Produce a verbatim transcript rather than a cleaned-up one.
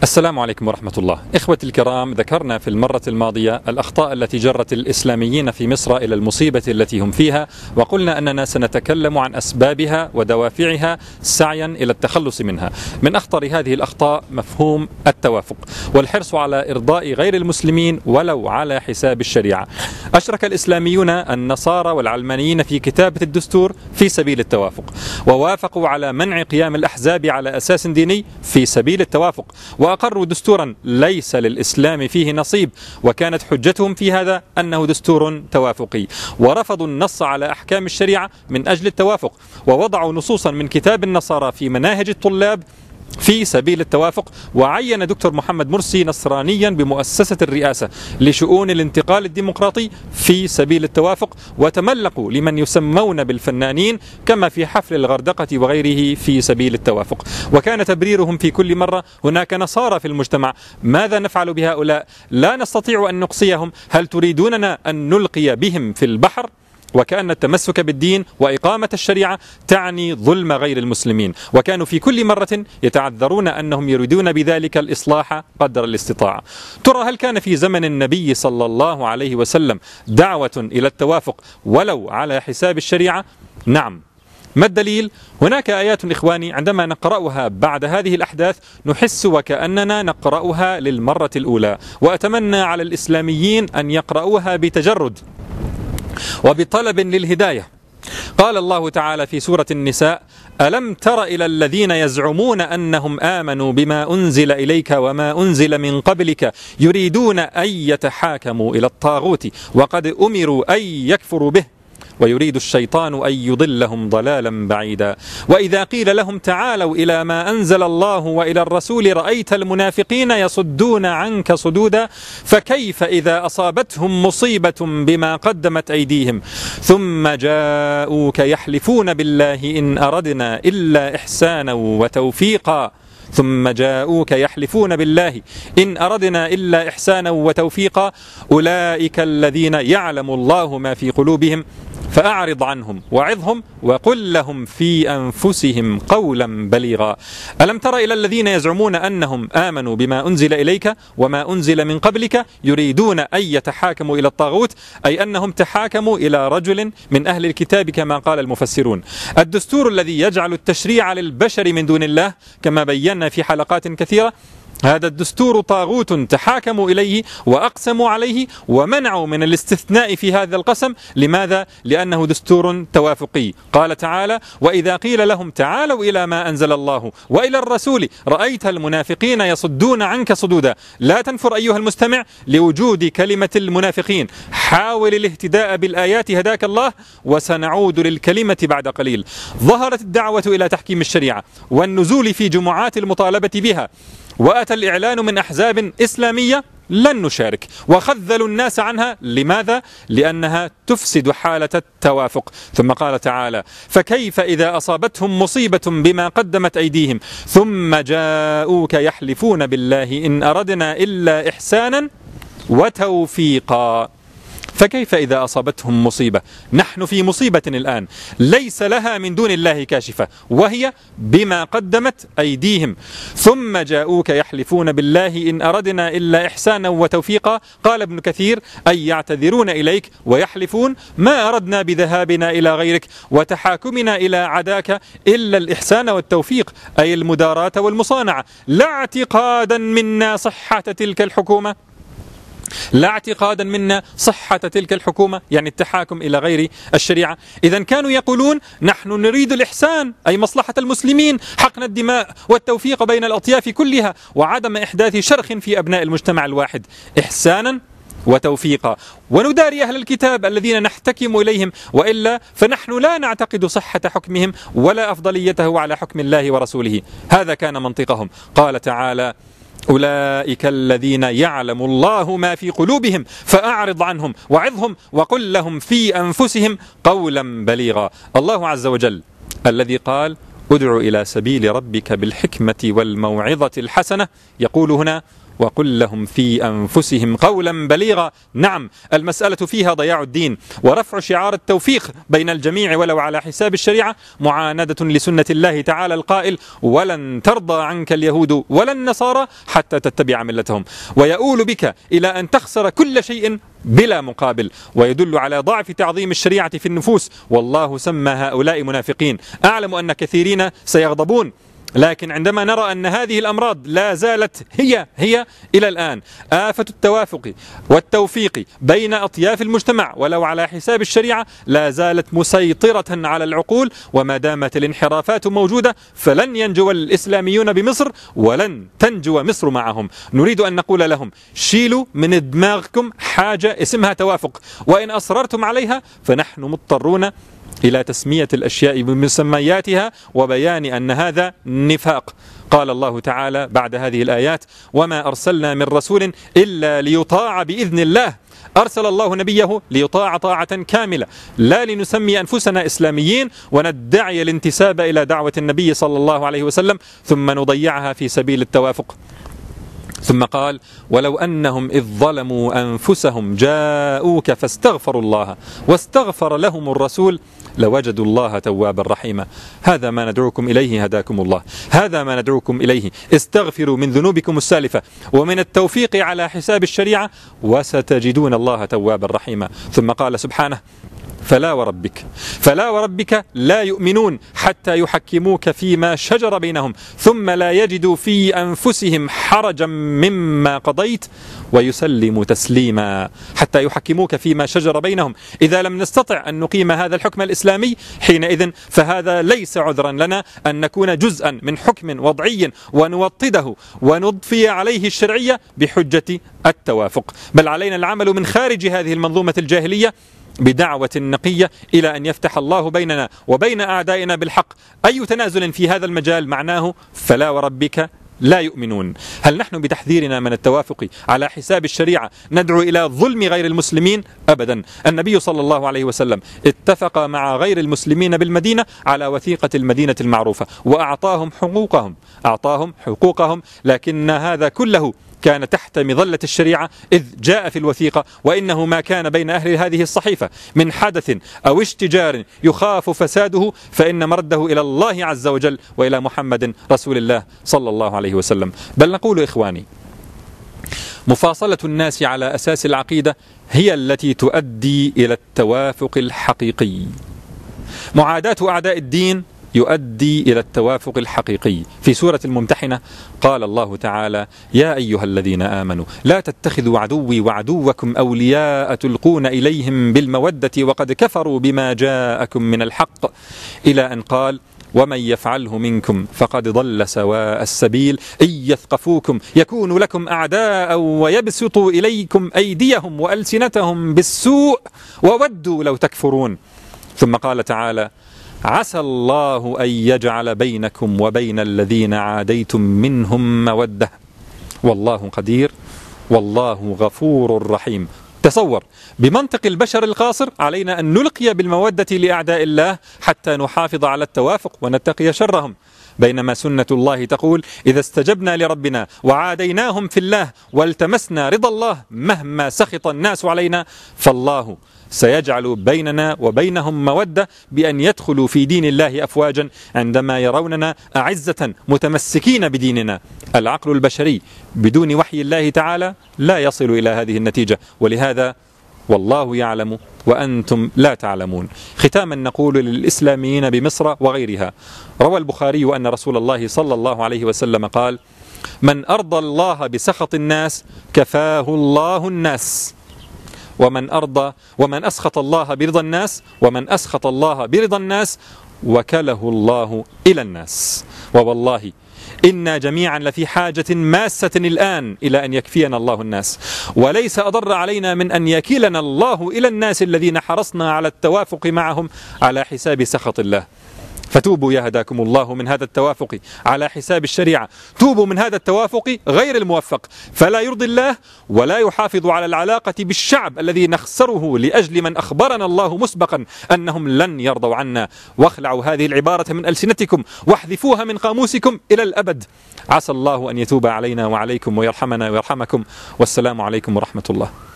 السلام عليكم ورحمة الله. إخوتي الكرام، ذكرنا في المرة الماضية الأخطاء التي جرت الإسلاميين في مصر إلى المصيبة التي هم فيها، وقلنا أننا سنتكلم عن أسبابها ودوافعها سعيا إلى التخلص منها. من أخطر هذه الأخطاء مفهوم التوافق والحرص على إرضاء غير المسلمين ولو على حساب الشريعة. أشرك الإسلاميون النصارى والعلمانيين في كتابة الدستور في سبيل التوافق، ووافقوا على منع قيام الأحزاب على أساس ديني في سبيل التوافق، وأقروا دستورا ليس للإسلام فيه نصيب، وكانت حجتهم في هذا أنه دستور توافقي، ورفضوا النص على أحكام الشريعة من أجل التوافق، ووضعوا نصوصا من كتاب النصارى في مناهج الطلاب في سبيل التوافق. وعين دكتور محمد مرسي نصرانيا بمؤسسة الرئاسة لشؤون الانتقال الديمقراطي في سبيل التوافق، وتملقوا لمن يسمون بالفنانين كما في حفل الغردقة وغيره في سبيل التوافق. وكان تبريرهم في كل مرة: هناك نصارى في المجتمع، ماذا نفعل بهؤلاء؟ لا نستطيع أن نقصيهم، هل تريدوننا أن نلقي بهم في البحر؟ وكأن التمسك بالدين وإقامة الشريعة تعني ظلم غير المسلمين، وكانوا في كل مرة يتعذرون أنهم يريدون بذلك الإصلاح قدر الاستطاعة. ترى هل كان في زمن النبي صلى الله عليه وسلم دعوة إلى التوافق ولو على حساب الشريعة؟ نعم. ما الدليل؟ هناك آيات إخواني عندما نقرأها بعد هذه الأحداث نحس وكأننا نقرأها للمرة الأولى، وأتمنى على الإسلاميين أن يقرأوها بتجرد وبطلب للهداية. قال الله تعالى في سورة النساء: ألم تر إلى الذين يزعمون أنهم آمنوا بما أنزل إليك وما أنزل من قبلك يريدون أن يتحاكموا إلى الطاغوت وقد أمروا أن يكفروا به ويريد الشيطان أن يضلهم ضلالا بعيدا. وإذا قيل لهم تعالوا إلى ما أنزل الله وإلى الرسول رأيت المنافقين يصدون عنك صدودا فكيف إذا أصابتهم مصيبة بما قدمت أيديهم ثم جاءوك يحلفون بالله إن أردنا إلا إحسانا وتوفيقا ثم جاءوك يحلفون بالله إن أردنا إلا إحسانا وتوفيقا أولئك الذين يعلم الله ما في قلوبهم فأعرض عنهم وعظهم وقل لهم في أنفسهم قولا بليغا. ألم تر إلى الذين يزعمون أنهم آمنوا بما أنزل إليك وما أنزل من قبلك يريدون أن يتحاكموا إلى الطاغوت، أي أنهم تحاكموا إلى رجل من أهل الكتاب كما قال المفسرون. الدستور الذي يجعل التشريع للبشر من دون الله كما بينا في حلقات كثيرة، هذا الدستور طاغوت تحاكموا إليه وأقسموا عليه ومنعوا من الاستثناء في هذا القسم. لماذا؟ لأنه دستور توافقي. قال تعالى: وإذا قيل لهم تعالوا إلى ما أنزل الله وإلى الرسول رأيت المنافقين يصدون عنك صدودا. لا تنفر أيها المستمع لوجود كلمة المنافقين، حاول الاهتداء بالآيات هداك الله، وسنعود للكلمة بعد قليل. ظهرت الدعوة إلى تحكيم الشريعة والنزول في جمعات المطالبة بها، وأتى الإعلان من أحزاب إسلامية لن نشارك، وخذلوا الناس عنها. لماذا؟ لأنها تفسد حالة التوافق. ثم قال تعالى: فكيف إذا أصابتهم مصيبة بما قدمت أيديهم ثم جاءوك يحلفون بالله إن أردنا إلا إحسانا وتوفيقا. فكيف إذا أصابتهم مصيبة؟ نحن في مصيبة الآن ليس لها من دون الله كاشفة، وهي بما قدمت أيديهم. ثم جاءوك يحلفون بالله إن أردنا إلا إحسانا وتوفيقا. قال ابن كثير: أي يعتذرون إليك ويحلفون ما أردنا بذهابنا إلى غيرك وتحاكمنا إلى عداك إلا الإحسان والتوفيق، أي المداراة والمصانعة، لا اعتقادا منا صحة تلك الحكومة لا اعتقادا منا صحة تلك الحكومة، يعني التحاكم إلى غير الشريعة. إذن كانوا يقولون: نحن نريد الإحسان، أي مصلحة المسلمين، حقن الدماء والتوفيق بين الأطياف كلها، وعدم إحداث شرخ في أبناء المجتمع الواحد، إحسانا وتوفيقا. ونداري أهل الكتاب الذين نحتكم إليهم، وإلا فنحن لا نعتقد صحة حكمهم ولا أفضليته على حكم الله ورسوله. هذا كان منطقهم. قال تعالى: أولئك الذين يعلم الله ما في قلوبهم فأعرض عنهم وعظهم وقل لهم في أنفسهم قولا بليغا. الله عز وجل الذي قال: ادع إلى سبيل ربك بالحكمة والموعظة الحسنة. يقول هنا وقل لهم في أنفسهم قولا بليغا. نعم، المسألة فيها ضياع الدين ورفع شعار التوفيق بين الجميع ولو على حساب الشريعة، معاندة لسنة الله تعالى القائل ولن ترضى عنك اليهود ولا النصارى حتى تتبع ملتهم، ويؤول بك إلى أن تخسر كل شيء بلا مقابل، ويدل على ضعف تعظيم الشريعة في النفوس. والله سمى هؤلاء منافقين. أعلم أن كثيرين سيغضبون، لكن عندما نرى أن هذه الأمراض لا زالت هي هي إلى الآن، آفة التوافق والتوفيق بين أطياف المجتمع ولو على حساب الشريعة لا زالت مسيطرة على العقول، وما دامت الانحرافات موجودة فلن ينجو الإسلاميون بمصر ولن تنجو مصر معهم. نريد أن نقول لهم شيلوا من دماغكم حاجة اسمها توافق، وإن أصررتم عليها فنحن مضطرون إلى تسمية الأشياء بمسمياتها وبيان أن هذا نفاق. قال الله تعالى بعد هذه الآيات وما أرسلنا من رسول إلا ليطاع بإذن الله. أرسل الله نبيه ليطاع طاعة كاملة، لا لنسمي أنفسنا إسلاميين وندعي الانتساب إلى دعوة النبي صلى الله عليه وسلم ثم نضيعها في سبيل التوافق. ثم قال ولو أنهم إذ ظلموا أنفسهم جاءوك فاستغفروا الله واستغفر لهم الرسول لوجدوا الله توابا رحيما. هذا ما ندعوكم إليه هداكم الله، هذا ما ندعوكم إليه. استغفروا من ذنوبكم السالفة ومن التوفيق على حساب الشريعة وستجدون الله توابا رحيما. ثم قال سبحانه فلا وربك فلا وربك لا يؤمنون حتى يحكموك فيما شجر بينهم ثم لا يجدوا في أنفسهم حرجا مما قضيت ويسلموا تسليما. حتى يحكموك فيما شجر بينهم. إذا لم نستطع أن نقيم هذا الحكم الإسلامي حينئذ فهذا ليس عذرا لنا أن نكون جزءا من حكم وضعي ونوطده ونضفي عليه الشرعية بحجة التوافق، بل علينا العمل من خارج هذه المنظومة الجاهلية بدعوة نقية إلى أن يفتح الله بيننا وبين أعدائنا بالحق. أي تنازل في هذا المجال معناه فلا وربك لا يؤمنون. هل نحن بتحذيرنا من التوافق على حساب الشريعة ندعو إلى ظلم غير المسلمين؟ أبدا. النبي صلى الله عليه وسلم اتفق مع غير المسلمين بالمدينة على وثيقة المدينة المعروفة وأعطاهم حقوقهم أعطاهم حقوقهم لكن هذا كله كان تحت مظلة الشريعة إذ جاء في الوثيقة وإنه ما كان بين أهل هذه الصحيفة من حدث أو اشتجار يخاف فساده فإن مرده إلى الله عز وجل وإلى محمد رسول الله صلى الله عليه وسلم. بل نقول إخواني مفاصلة الناس على أساس العقيدة هي التي تؤدي إلى التوافق الحقيقي. معاداة أعداء الدين يؤدي إلى التوافق الحقيقي. في سورة الممتحنة قال الله تعالى يا أيها الذين آمنوا لا تتخذوا عدوي وعدوكم أولياء تلقون إليهم بالمودة وقد كفروا بما جاءكم من الحق إلى أن قال ومن يفعله منكم فقد ضل سواء السبيل إن يثقفوكم يكونوا لكم أعداء ويبسطوا إليكم أيديهم وألسنتهم بالسوء وودوا لو تكفرون. ثم قال تعالى عسى الله أن يجعل بينكم وبين الذين عاديتم منهم مودة والله قدير والله غفور رحيم. تصور بمنطق البشر القاصر علينا أن نلقي بالمودة لأعداء الله حتى نحافظ على التوافق ونتقي شرهم، بينما سنة الله تقول إذا استجبنا لربنا وعاديناهم في الله والتمسنا رضا الله مهما سخط الناس علينا فالله سيجعل بيننا وبينهم مودة بأن يدخلوا في دين الله أفواجا عندما يروننا أعزة متمسكين بديننا. العقل البشري بدون وحي الله تعالى لا يصل إلى هذه النتيجة، ولهذا والله يعلم وأنتم لا تعلمون. ختاما نقول للإسلاميين بمصر وغيرها روى البخاري أن رسول الله صلى الله عليه وسلم قال من أرضى الله بسخط الناس كفاه الله الناس ومن أرضى ومن أسخط الله برضا الناس ومن أسخط الله برضا الناس وكله الله إلى الناس. ووالله إنا جميعا لفي حاجة ماسة الآن إلى أن يكفينا الله الناس، وليس أضر علينا من أن يكلنا الله إلى الناس الذين حرصنا على التوافق معهم على حساب سخط الله. فتوبوا يا هداكم الله من هذا التوافق على حساب الشريعة، توبوا من هذا التوافق غير الموفق، فلا يرضي الله ولا يحافظ على العلاقة بالشعب الذي نخسره لأجل من أخبرنا الله مسبقا أنهم لن يرضوا عنا. واخلعوا هذه العبارة من ألسنتكم واحذفوها من قاموسكم إلى الأبد. عسى الله أن يتوب علينا وعليكم ويرحمنا ويرحمكم، والسلام عليكم ورحمة الله.